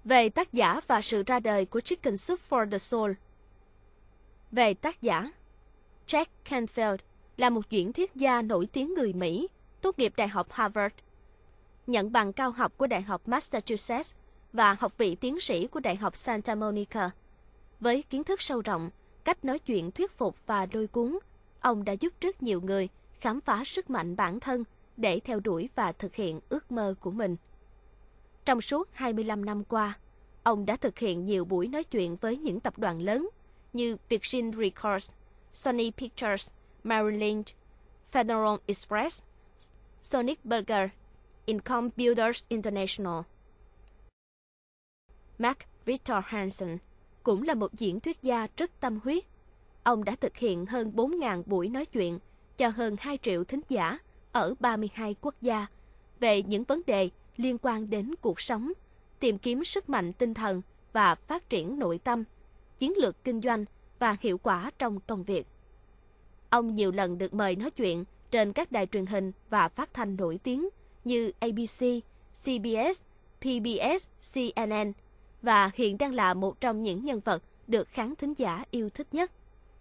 Về tác giả và sự ra đời của Chicken Soup for the Soul. Về tác giả, Jack Canfield là một diễn thuyết gia nổi tiếng người Mỹ, tốt nghiệp Đại học Harvard, nhận bằng cao học của Đại học Massachusetts và học vị tiến sĩ của Đại học Santa Monica. Với kiến thức sâu rộng, cách nói chuyện thuyết phục và lôi cuốn, ông đã giúp rất nhiều người khám phá sức mạnh bản thân để theo đuổi và thực hiện ước mơ của mình. Trong suốt 25 năm qua, ông đã thực hiện nhiều buổi nói chuyện với những tập đoàn lớn như Virgin Records, Sony Pictures, Merrill Lynch, Federal Express, Sonic Burger, Income Builders International. Mark Victor Hansen cũng là một diễn thuyết gia rất tâm huyết. Ông đã thực hiện hơn 4.000 buổi nói chuyện cho hơn 2 triệu thính giả ở 32 quốc gia về những vấn đề liên quan đến cuộc sống, tìm kiếm sức mạnh tinh thần và phát triển nội tâm, chiến lược kinh doanh và hiệu quả trong công việc. Ông nhiều lần được mời nói chuyện trên các đài truyền hình và phát thanh nổi tiếng như ABC, CBS, PBS, CNN và hiện đang là một trong những nhân vật được khán thính giả yêu thích nhất.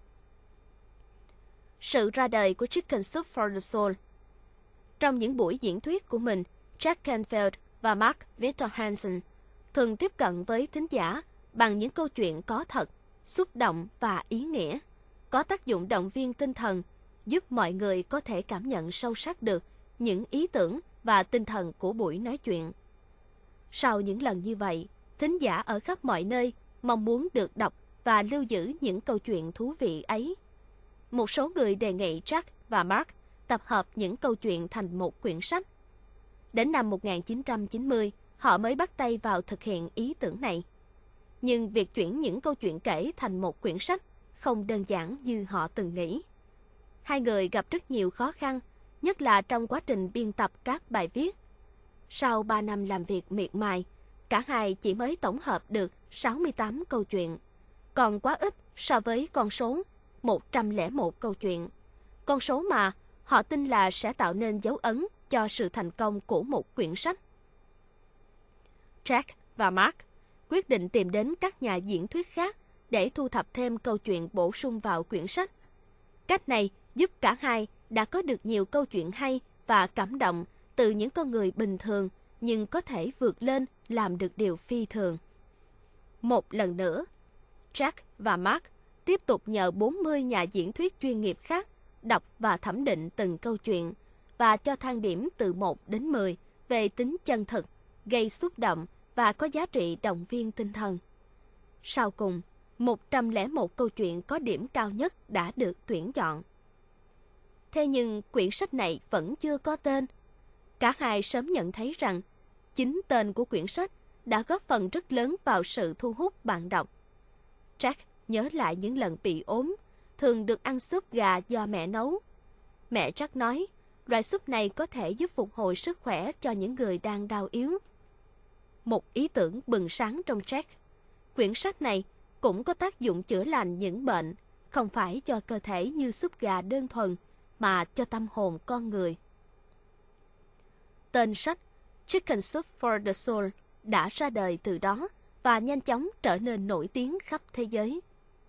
Sự ra đời của Chicken Soup for the Soul. Trong những buổi diễn thuyết của mình, Jack Canfield và Mark Victor Hansen thường tiếp cận với thính giả bằng những câu chuyện có thật, xúc động và ý nghĩa, có tác dụng động viên tinh thần, giúp mọi người có thể cảm nhận sâu sắc được những ý tưởng và tinh thần của buổi nói chuyện. Sau những lần như vậy, thính giả ở khắp mọi nơi mong muốn được đọc và lưu giữ những câu chuyện thú vị ấy. Một số người đề nghị Jack và Mark tập hợp những câu chuyện thành một quyển sách. Đến năm 1990, họ mới bắt tay vào thực hiện ý tưởng này. Nhưng việc chuyển những câu chuyện kể thành một quyển sách không đơn giản như họ từng nghĩ. Hai người gặp rất nhiều khó khăn, nhất là trong quá trình biên tập các bài viết. Sau 3 năm làm việc miệt mài, cả hai chỉ mới tổng hợp được 68 câu chuyện, còn quá ít so với con số 101 câu chuyện. Con số mà họ tin là sẽ tạo nên dấu ấn cho sự thành công của một quyển sách. Jack và Mark quyết định tìm đến các nhà diễn thuyết khác để thu thập thêm câu chuyện bổ sung vào quyển sách. Cách này giúp cả hai đã có được nhiều câu chuyện hay và cảm động từ những con người bình thường nhưng có thể vượt lên làm được điều phi thường. Một lần nữa, Jack và Mark tiếp tục nhờ 40 nhà diễn thuyết chuyên nghiệp khác đọc và thẩm định từng câu chuyện và cho thang điểm từ 1 đến 10 về tính chân thực, gây xúc động và có giá trị động viên tinh thần. Sau cùng, 101 câu chuyện có điểm cao nhất đã được tuyển chọn. Thế nhưng quyển sách này vẫn chưa có tên. Cả hai sớm nhận thấy rằng chính tên của quyển sách đã góp phần rất lớn vào sự thu hút bạn đọc. Jack nhớ lại những lần bị ốm, thường được ăn súp gà do mẹ nấu. Mẹ Jack nói, loại súp này có thể giúp phục hồi sức khỏe cho những người đang đau yếu. Một ý tưởng bừng sáng trong Jack. Quyển sách này cũng có tác dụng chữa lành những bệnh, không phải cho cơ thể như súp gà đơn thuần, mà cho tâm hồn con người. Tên sách Chicken Soup for the Soul đã ra đời từ đó và nhanh chóng trở nên nổi tiếng khắp thế giới.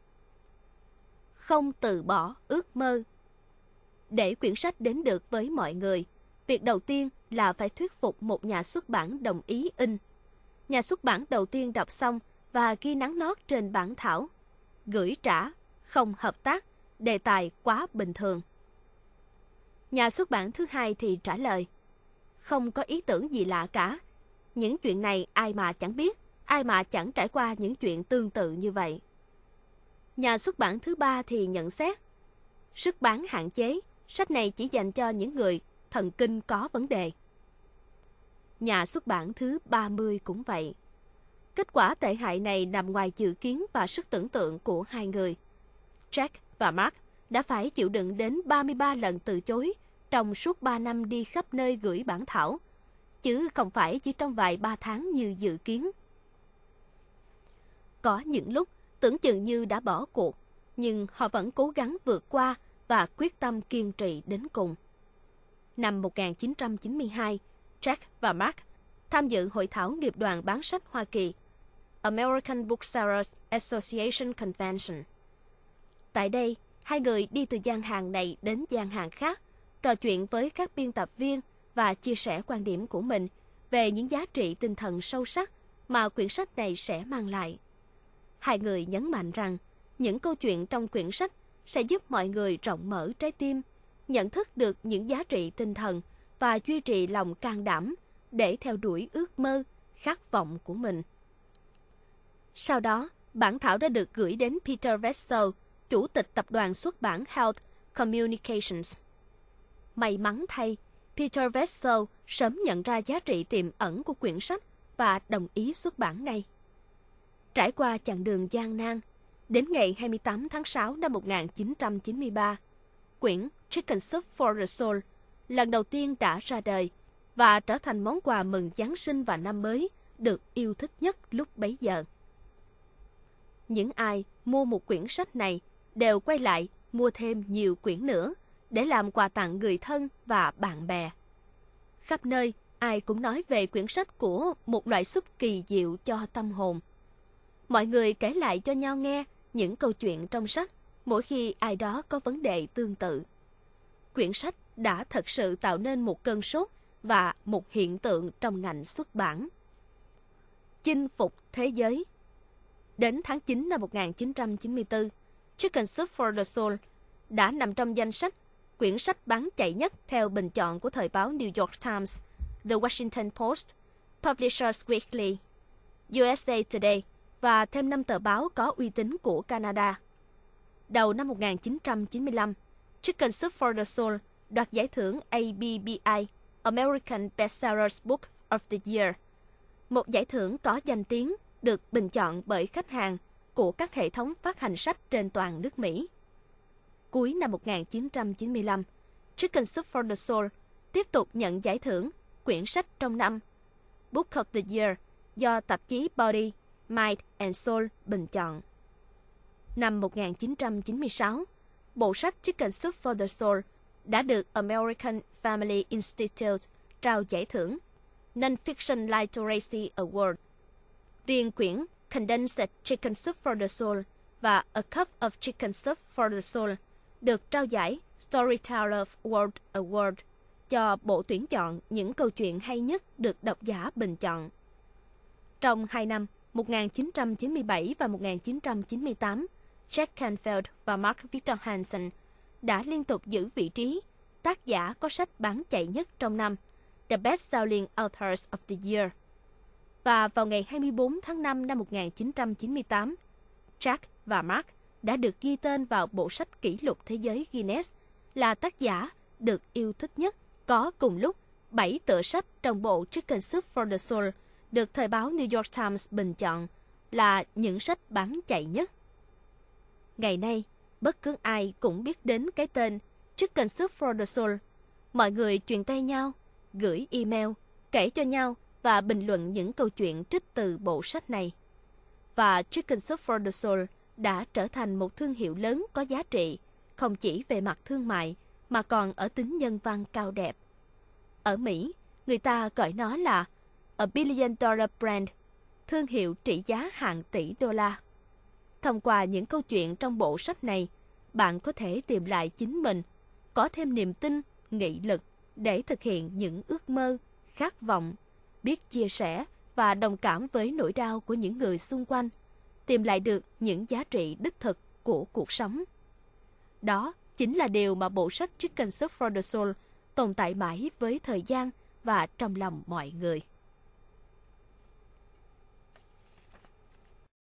Không từ bỏ ước mơ. Để quyển sách đến được với mọi người, việc đầu tiên là phải thuyết phục một nhà xuất bản đồng ý in. Nhà xuất bản đầu tiên đọc xong và ghi nắn nót trên bản thảo: gửi trả, không hợp tác, đề tài quá bình thường. Nhà xuất bản thứ hai thì trả lời: không có ý tưởng gì lạ cả. Những chuyện này ai mà chẳng biết, ai mà chẳng trải qua những chuyện tương tự như vậy. Nhà xuất bản thứ ba thì nhận xét: sức bán hạn chế, sách này chỉ dành cho những người thần kinh có vấn đề. Nhà xuất bản thứ 30 cũng vậy. Kết quả tệ hại này nằm ngoài dự kiến và sức tưởng tượng của hai người. Jack và Mark đã phải chịu đựng đến 33 lần từ chối trong suốt 3 năm đi khắp nơi gửi bản thảo, chứ không phải chỉ trong vài 3 tháng như dự kiến. Có những lúc tưởng chừng như đã bỏ cuộc, nhưng họ vẫn cố gắng vượt qua và quyết tâm kiên trì đến cùng. Năm 1992, Jack và Mark tham dự hội thảo nghiệp đoàn bán sách Hoa Kỳ American Booksellers Association Convention. Tại đây, hai người đi từ gian hàng này đến gian hàng khác, trò chuyện với các biên tập viên và chia sẻ quan điểm của mình về những giá trị tinh thần sâu sắc mà quyển sách này sẽ mang lại. Hai người nhấn mạnh rằng những câu chuyện trong quyển sách sẽ giúp mọi người rộng mở trái tim, nhận thức được những giá trị tinh thần và duy trì lòng can đảm để theo đuổi ước mơ, khát vọng của mình. Sau đó, bản thảo đã được gửi đến Peter Wessel, chủ tịch tập đoàn xuất bản Health Communications. May mắn thay, Peter Wessel sớm nhận ra giá trị tiềm ẩn của quyển sách và đồng ý xuất bản ngay. Trải qua chặng đường gian nan, đến ngày 28 tháng 6 năm 1993, quyển Chicken Soup for the Soul lần đầu tiên đã ra đời và trở thành món quà mừng Giáng sinh và năm mới được yêu thích nhất lúc bấy giờ. Những ai mua một quyển sách này đều quay lại mua thêm nhiều quyển nữa để làm quà tặng người thân và bạn bè. Khắp nơi, ai cũng nói về quyển sách của một loại súp kỳ diệu cho tâm hồn. Mọi người kể lại cho nhau nghe những câu chuyện trong sách mỗi khi ai đó có vấn đề tương tự. Quyển sách đã thật sự tạo nên một cơn sốt và một hiện tượng trong ngành xuất bản. Chinh phục thế giới. Đến tháng 9 năm 1994, Chicken Soup for the Soul đã nằm trong danh sách quyển sách bán chạy nhất theo bình chọn của thời báo New York Times, The Washington Post, Publishers Weekly, USA Today và thêm 5 tờ báo có uy tín của Canada. Đầu năm 1995, Chicken Soup for the Soul đoạt giải thưởng ABBI, American Bestsellers Book of the Year, một giải thưởng có danh tiếng được bình chọn bởi khách hàng của các hệ thống phát hành sách trên toàn nước Mỹ. Cuối năm 1995, Chicken Soup for the Soul tiếp tục nhận giải thưởng quyển sách trong năm Book of the Year do tạp chí Body, Mind and Soul bình chọn. Năm 1996, bộ sách Chicken Soup for the Soul đã được American Family Institute trao giải thưởng Non-Fiction Literacy Award. Riêng quyển Condensed Chicken Soup for the Soul và A Cup of Chicken Soup for the Soul được trao giải Storyteller World Award cho bộ tuyển chọn những câu chuyện hay nhất được độc giả bình chọn. Trong 2 năm, 1997 và 1998, Jack Canfield và Mark Victor Hansen đã liên tục giữ vị trí tác giả có sách bán chạy nhất trong năm, The Best-Selling Authors of the Year. Và vào ngày 24 tháng 5 năm 1998, Jack và Mark đã được ghi tên vào bộ sách kỷ lục thế giới Guinness là tác giả được yêu thích nhất, có cùng lúc 7 tựa sách trong bộ Chicken Soup for the Soul được thời báo New York Times bình chọn là những sách bán chạy nhất. Ngày nay, bất cứ ai cũng biết đến cái tên Chicken Soup for the Soul. Mọi người truyền tay nhau, gửi email, kể cho nhau và bình luận những câu chuyện trích từ bộ sách này. Và Chicken Soup for the Soul đã trở thành một thương hiệu lớn có giá trị, không chỉ về mặt thương mại mà còn ở tính nhân văn cao đẹp. Ở Mỹ, người ta gọi nó là A Billion Dollar Brand, thương hiệu trị giá hàng tỷ đô la. Thông qua những câu chuyện trong bộ sách này, bạn có thể tìm lại chính mình, có thêm niềm tin, nghị lực để thực hiện những ước mơ, khát vọng, biết chia sẻ và đồng cảm với nỗi đau của những người xung quanh, tìm lại được những giá trị đích thực của cuộc sống. Đó chính là điều mà bộ sách Chicken Soup for the Soul tồn tại mãi với thời gian và trong lòng mọi người.